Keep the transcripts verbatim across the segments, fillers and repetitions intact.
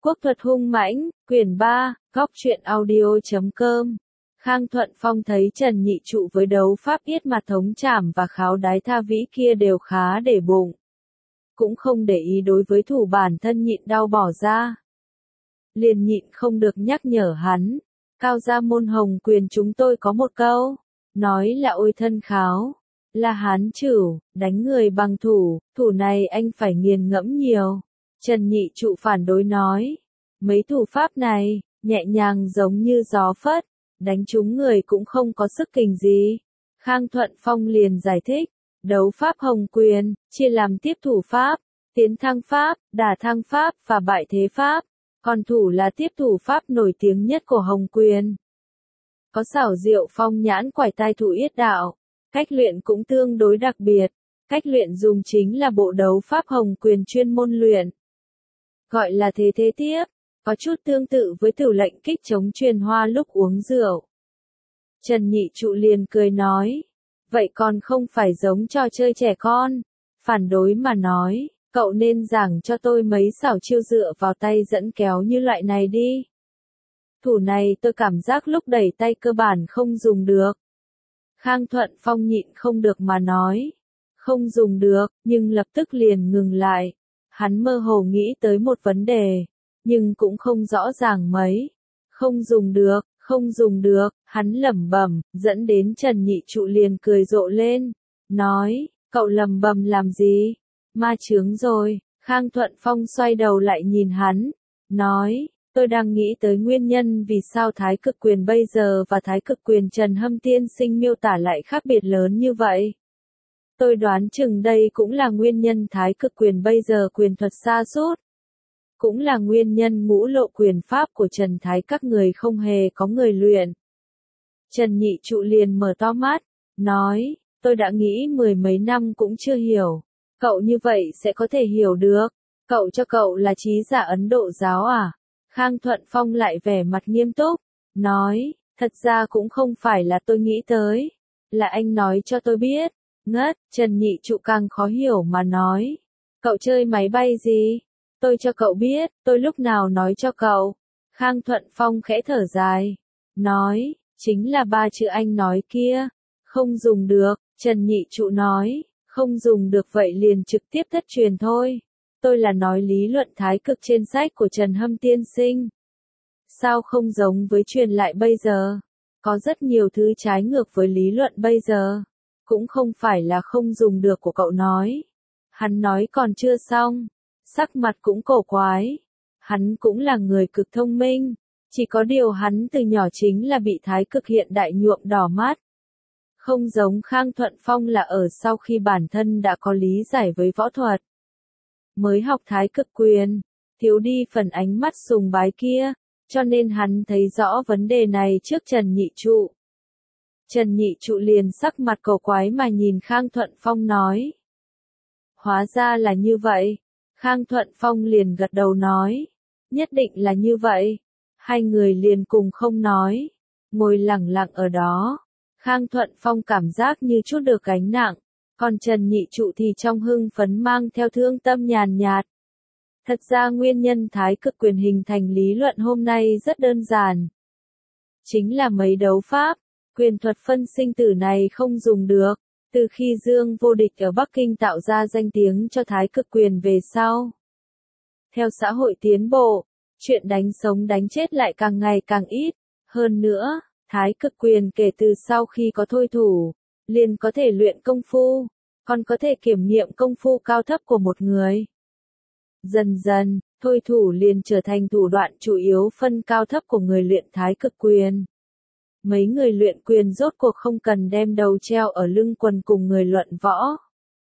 Quốc thuật hung mãnh, quyển ba, góc truyện audio chấm com. Khang Thuận Phong thấy Trần Nhị Trụ với đấu pháp yết mặt thống trảm và kháo đái tha vĩ kia đều khá để bụng. Cũng không để ý đối với thủ bản thân nhịn đau bỏ ra. Liền nhịn không được nhắc nhở hắn. Cao gia môn hồng quyền chúng tôi có một câu. Nói là ôi thân kháo. Là hán chửu, đánh người bằng thủ, thủ này anh phải nghiền ngẫm nhiều. Trần Nhị Trụ phản đối nói. Mấy thủ pháp này, nhẹ nhàng giống như gió phất, đánh trúng người cũng không có sức kình gì. Khang Thuận Phong liền giải thích, đấu pháp hồng quyền, chia làm tiếp thủ pháp, tiến thăng pháp, đả thăng pháp và bại thế pháp. Còn thủ là tiếp thủ pháp nổi tiếng nhất của hồng quyền. Có xảo diệu phong nhãn quải tai thủ yết đạo, cách luyện cũng tương đối đặc biệt. Cách luyện dùng chính là bộ đấu pháp hồng quyền chuyên môn luyện. Gọi là thế thế tiếp, có chút tương tự với tiểu lệnh kích chống truyền hoa lúc uống rượu. Trần Nhị Trụ liền cười nói, vậy còn không phải giống trò chơi trẻ con. Phản đối mà nói, cậu nên giảng cho tôi mấy xảo chiêu dựa vào tay dẫn kéo như loại này đi. Thủ này tôi cảm giác lúc đẩy tay cơ bản không dùng được. Khang Thuận Phong nhịn không được mà nói, không dùng được, nhưng lập tức liền ngừng lại. Hắn mơ hồ nghĩ tới một vấn đề, nhưng cũng không rõ ràng mấy. Không dùng được, không dùng được, hắn lẩm bẩm, dẫn đến Trần Nhị Trụ liền cười rộ lên, nói, cậu lẩm bẩm làm gì? Ma chướng rồi. Khang Thuận Phong xoay đầu lại nhìn hắn, nói, tôi đang nghĩ tới nguyên nhân vì sao Thái Cực Quyền bây giờ và Thái Cực Quyền Trần Hâm Tiên Sinh miêu tả lại khác biệt lớn như vậy. Tôi đoán chừng đây cũng là nguyên nhân Thái Cực Quyền bây giờ quyền thuật sa sút. Cũng là nguyên nhân ngũ lộ quyền pháp của Trần Thái các người không hề có người luyện. Trần Nhị Trụ liền mở to mắt, nói, tôi đã nghĩ mười mấy năm cũng chưa hiểu. Cậu như vậy sẽ có thể hiểu được. Cậu cho cậu là trí giả Ấn Độ giáo à? Khang Thuận Phong lại vẻ mặt nghiêm túc, nói, thật ra cũng không phải là tôi nghĩ tới. Là anh nói cho tôi biết. Ngất, Trần Nhị Trụ càng khó hiểu mà nói. Cậu chơi máy bay gì? Tôi cho cậu biết, tôi lúc nào nói cho cậu. Khang Thuận Phong khẽ thở dài. Nói, chính là ba chữ anh nói kia. Không dùng được, Trần Nhị Trụ nói. Không dùng được vậy liền trực tiếp thất truyền thôi. Tôi là nói lý luận thái cực trên sách của Trần Hâm Tiên Sinh. Sao không giống với truyền lại bây giờ? Có rất nhiều thứ trái ngược với lý luận bây giờ. Cũng không phải là không dùng được của cậu nói. Hắn nói còn chưa xong. Sắc mặt cũng cổ quái. Hắn cũng là người cực thông minh. Chỉ có điều hắn từ nhỏ chính là bị thái cực hiện đại nhuộm đỏ mắt. Không giống Khang Thuận Phong là ở sau khi bản thân đã có lý giải với võ thuật. Mới học thái cực quyền, thiếu đi phần ánh mắt sùng bái kia, cho nên hắn thấy rõ vấn đề này trước Trần Nhị Trụ. Trần Nhị Trụ liền sắc mặt cổ quái mà nhìn Khang Thuận Phong nói. Hóa ra là như vậy. Khang Thuận Phong liền gật đầu nói. Nhất định là như vậy. Hai người liền cùng không nói. Ngồi lặng lặng ở đó. Khang Thuận Phong cảm giác như chút được gánh nặng. Còn Trần Nhị Trụ thì trong hưng phấn mang theo thương tâm nhàn nhạt. Thật ra nguyên nhân thái cực quyền hình thành lý luận hôm nay rất đơn giản. Chính là mấy đấu pháp. Quyền thuật phân sinh tử này không dùng được, từ khi Dương Vô Địch ở Bắc Kinh tạo ra danh tiếng cho thái cực quyền về sau. Theo xã hội tiến bộ, chuyện đánh sống đánh chết lại càng ngày càng ít, hơn nữa, thái cực quyền kể từ sau khi có thôi thủ, liền có thể luyện công phu, còn có thể kiểm nghiệm công phu cao thấp của một người. Dần dần, thôi thủ liền trở thành thủ đoạn chủ yếu phân cao thấp của người luyện thái cực quyền. Mấy người luyện quyền rốt cuộc không cần đem đầu treo ở lưng quần cùng người luận võ.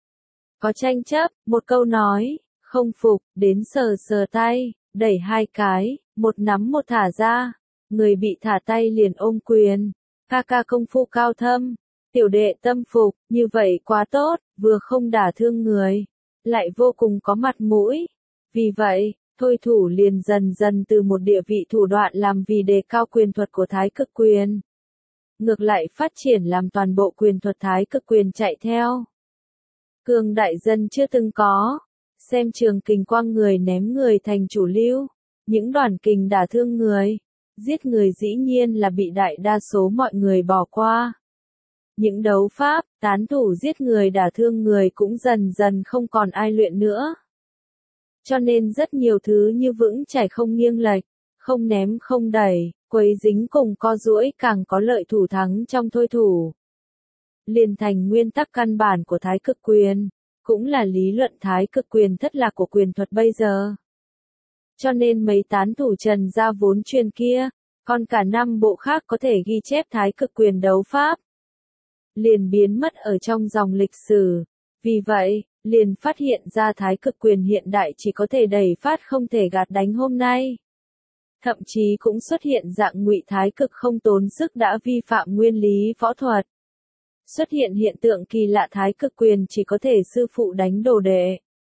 Có tranh chấp, một câu nói, không phục, đến sờ sờ tay, đẩy hai cái, một nắm một thả ra. Người bị thả tay liền ôm quyền. Ca ca công phu cao thâm, tiểu đệ tâm phục, như vậy quá tốt, vừa không đả thương người, lại vô cùng có mặt mũi. Vì vậy, thôi thủ liền dần dần từ một địa vị thủ đoạn làm vì đề cao quyền thuật của thái cực quyền. Ngược lại phát triển làm toàn bộ quyền thuật thái cực quyền chạy theo. Cường đại dân chưa từng có. Xem trường kình quang người ném người thành chủ lưu. Những đoàn kình đả thương người, giết người dĩ nhiên là bị đại đa số mọi người bỏ qua. Những đấu pháp, tán thủ giết người đả thương người cũng dần dần không còn ai luyện nữa. Cho nên rất nhiều thứ như vững chãi không nghiêng lệch, không ném không đẩy, quấy dính cùng co duỗi càng có lợi thủ thắng trong thôi thủ. Liền thành nguyên tắc căn bản của thái cực quyền, cũng là lý luận thái cực quyền thất lạc của quyền thuật bây giờ. Cho nên mấy tán thủ Trần gia vốn truyền kia, còn cả năm bộ khác có thể ghi chép thái cực quyền đấu pháp, liền biến mất ở trong dòng lịch sử. Vì vậy, liền phát hiện ra thái cực quyền hiện đại chỉ có thể đẩy phát không thể gạt đánh hôm nay. Thậm chí cũng xuất hiện dạng ngụy thái cực không tốn sức đã vi phạm nguyên lý võ thuật. Xuất hiện hiện tượng kỳ lạ thái cực quyền chỉ có thể sư phụ đánh đồ đệ.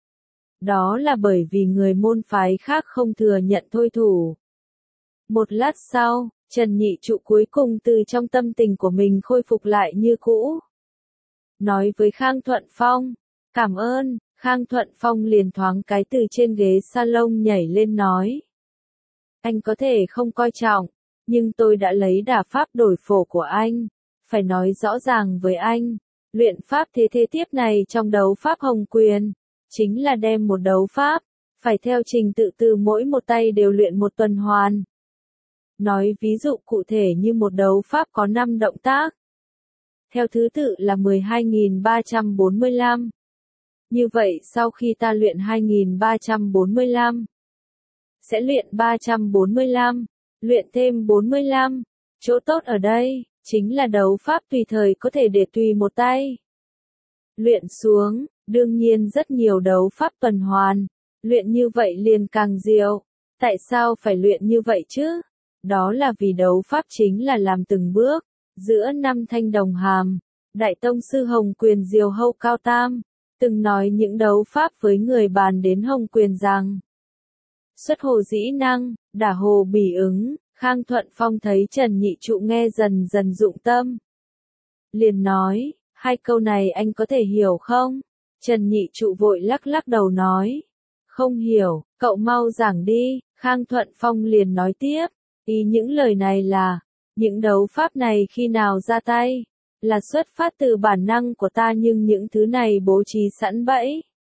Đó là bởi vì người môn phái khác không thừa nhận thôi thủ. Một lát sau, Trần Nhị Trụ cuối cùng từ trong tâm tình của mình khôi phục lại như cũ. Nói với Khang Thuận Phong, cảm ơn. Khang Thuận Phong liền thoáng cái từ trên ghế salon nhảy lên nói. Anh có thể không coi trọng, nhưng tôi đã lấy đả pháp đổi phổ của anh. Phải nói rõ ràng với anh, luyện pháp thế thế tiếp này trong đấu pháp hồng quyền, chính là đem một đấu pháp, phải theo trình tự từ mỗi một tay đều luyện một tuần hoàn. Nói ví dụ cụ thể như một đấu pháp có năm động tác. Theo thứ tự là mười hai nghìn ba trăm bốn mươi lăm. Như vậy sau khi ta luyện hai nghìn ba trăm bốn mươi lăm, sẽ luyện ba trăm bốn mươi lăm, luyện thêm bốn mươi lăm. Chỗ tốt ở đây, chính là đấu pháp tùy thời có thể để tùy một tay. Luyện xuống, đương nhiên rất nhiều đấu pháp tuần hoàn, luyện như vậy liền càng diệu. Tại sao phải luyện như vậy chứ? Đó là vì đấu pháp chính là làm từng bước, giữa năm thanh đồng hàm. Đại tông sư Hồng Quyền Diều Hâu Cao Tam, từng nói những đấu pháp với người bàn đến Hồng Quyền rằng xuất hồ dĩ năng, đả hồ bỉ ứng. Khang Thuận Phong thấy Trần Nhị Trụ nghe dần dần dụng tâm. Liền nói, hai câu này anh có thể hiểu không? Trần Nhị Trụ vội lắc lắc đầu nói, không hiểu, cậu mau giảng đi. Khang Thuận Phong liền nói tiếp, ý những lời này là, những đấu pháp này khi nào ra tay, là xuất phát từ bản năng của ta nhưng những thứ này bố trí sẵn bẫy.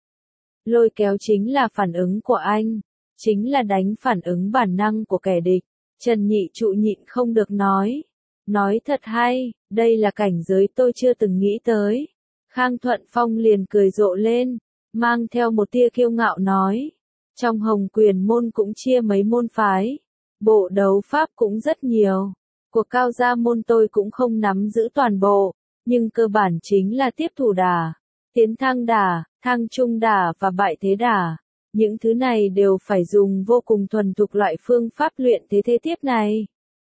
Lôi kéo chính là phản ứng của anh, chính là đánh phản ứng bản năng của kẻ địch. Trần Nhị Trụ nhịn không được nói. Nói thật hay, đây là cảnh giới tôi chưa từng nghĩ tới. Khang Thuận Phong liền cười rộ lên, mang theo một tia kiêu ngạo nói. Trong Hồng Quyền môn cũng chia mấy môn phái. Bộ đấu pháp cũng rất nhiều. Của cao gia môn tôi cũng không nắm giữ toàn bộ. Nhưng cơ bản chính là tiếp thủ đả, tiến thang đả, thang trung đả và bại thế đả. Những thứ này đều phải dùng vô cùng thuần thục loại phương pháp luyện thế thế tiếp này.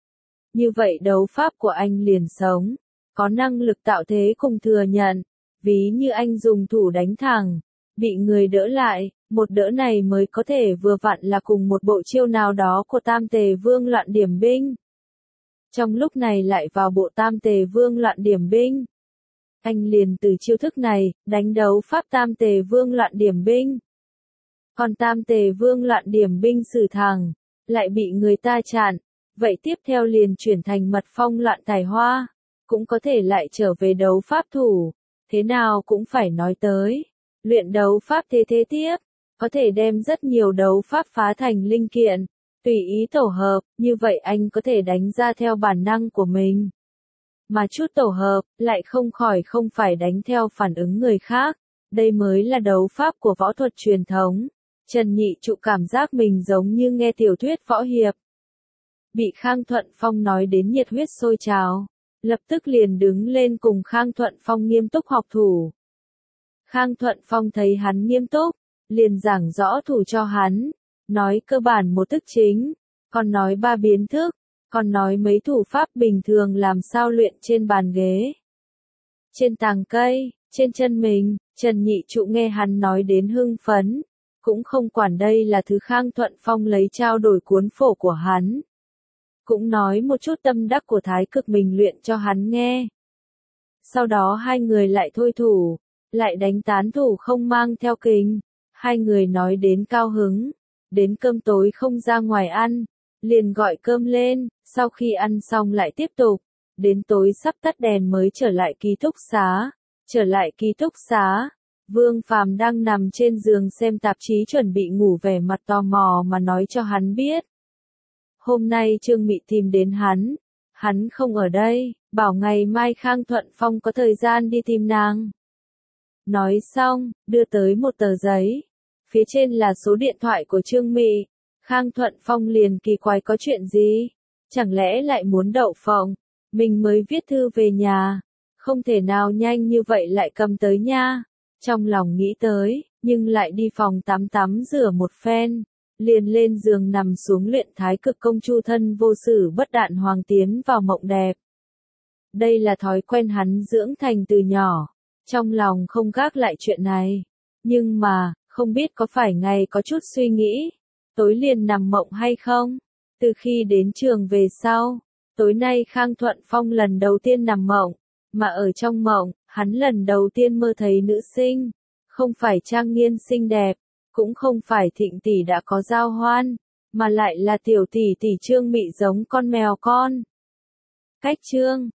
Như vậy đấu pháp của anh liền sống, có năng lực tạo thế cùng thừa nhận. Ví như anh dùng thủ đánh thẳng, bị người đỡ lại, một đỡ này mới có thể vừa vặn là cùng một bộ chiêu nào đó của Tam Tề Vương loạn điểm binh. Trong lúc này lại vào bộ Tam Tề Vương loạn điểm binh. Anh liền từ chiêu thức này, đánh đấu pháp Tam Tề Vương loạn điểm binh. Còn Tam Tề Vương loạn điểm binh sử thẳng, lại bị người ta chặn, vậy tiếp theo liền chuyển thành mật phong loạn tài hoa, cũng có thể lại trở về đấu pháp thủ, thế nào cũng phải nói tới. Luyện đấu pháp thế thế tiếp, có thể đem rất nhiều đấu pháp phá thành linh kiện, tùy ý tổ hợp, như vậy anh có thể đánh ra theo bản năng của mình. Mà chút tổ hợp, lại không khỏi không phải đánh theo phản ứng người khác, đây mới là đấu pháp của võ thuật truyền thống. Trần Nhị Trụ cảm giác mình giống như nghe tiểu thuyết võ hiệp. Bị Khang Thuận Phong nói đến nhiệt huyết sôi trào, lập tức liền đứng lên cùng Khang Thuận Phong nghiêm túc học thủ. Khang Thuận Phong thấy hắn nghiêm túc, liền giảng rõ thủ cho hắn, nói cơ bản một thức chính, còn nói ba biến thức, còn nói mấy thủ pháp bình thường làm sao luyện trên bàn ghế, trên tàng cây, trên chân mình. Trần Nhị Trụ nghe hắn nói đến hưng phấn, cũng không quản đây là thứ Khang Thuận Phong lấy trao đổi cuốn phổ của hắn. Cũng nói một chút tâm đắc của thái cực mình luyện cho hắn nghe. Sau đó hai người lại thôi thủ, lại đánh tán thủ không mang theo kình. Hai người nói đến cao hứng, đến cơm tối không ra ngoài ăn, liền gọi cơm lên, sau khi ăn xong lại tiếp tục, đến tối sắp tắt đèn mới trở lại ký túc xá. Trở lại ký túc xá, Vương Phàm đang nằm trên giường xem tạp chí chuẩn bị ngủ, vẻ mặt tò mò mà nói cho hắn biết. Hôm nay Trương Mị tìm đến hắn, hắn không ở đây, bảo ngày mai Khang Thuận Phong có thời gian đi tìm nàng. Nói xong, đưa tới một tờ giấy, phía trên là số điện thoại của Trương Mị. Khang Thuận Phong liền kỳ quái có chuyện gì, chẳng lẽ lại muốn đậu phộng, mình mới viết thư về nhà, không thể nào nhanh như vậy lại cầm tới nha. Trong lòng nghĩ tới, nhưng lại đi phòng tắm tắm rửa một phen, liền lên giường nằm xuống luyện thái cực công chu thân vô sử bất đạn hoàng tiến vào mộng đẹp. Đây là thói quen hắn dưỡng thành từ nhỏ, trong lòng không gác lại chuyện này. Nhưng mà, không biết có phải ngày có chút suy nghĩ, tối liền nằm mộng hay không? Từ khi đến trường về sau, tối nay Khang Thuận Phong lần đầu tiên nằm mộng, mà ở trong mộng, hắn lần đầu tiên mơ thấy nữ sinh, không phải Trang Nghiên xinh đẹp, cũng không phải Thịnh tỷ đã có giao hoan, mà lại là tiểu tỷ tỷ Trương Mị giống con mèo con. Cách Trương